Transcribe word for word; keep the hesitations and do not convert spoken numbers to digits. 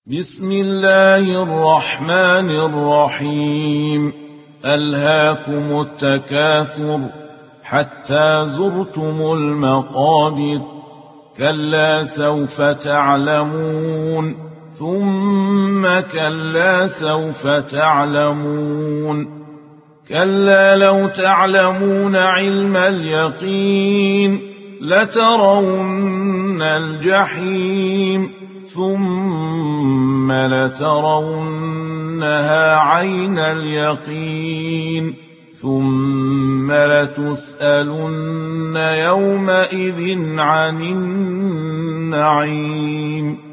بسم الله الرحمن الرحيم. ألهاكم التكاثر حتى زرتم المقابر، كلا سوف تعلمون ثم كلا سوف تعلمون، كلا لو تعلمون علم اليقين لترون الجحيم ثم لترونها عين اليقين ثم لتسألن يومئذ عن النعيم.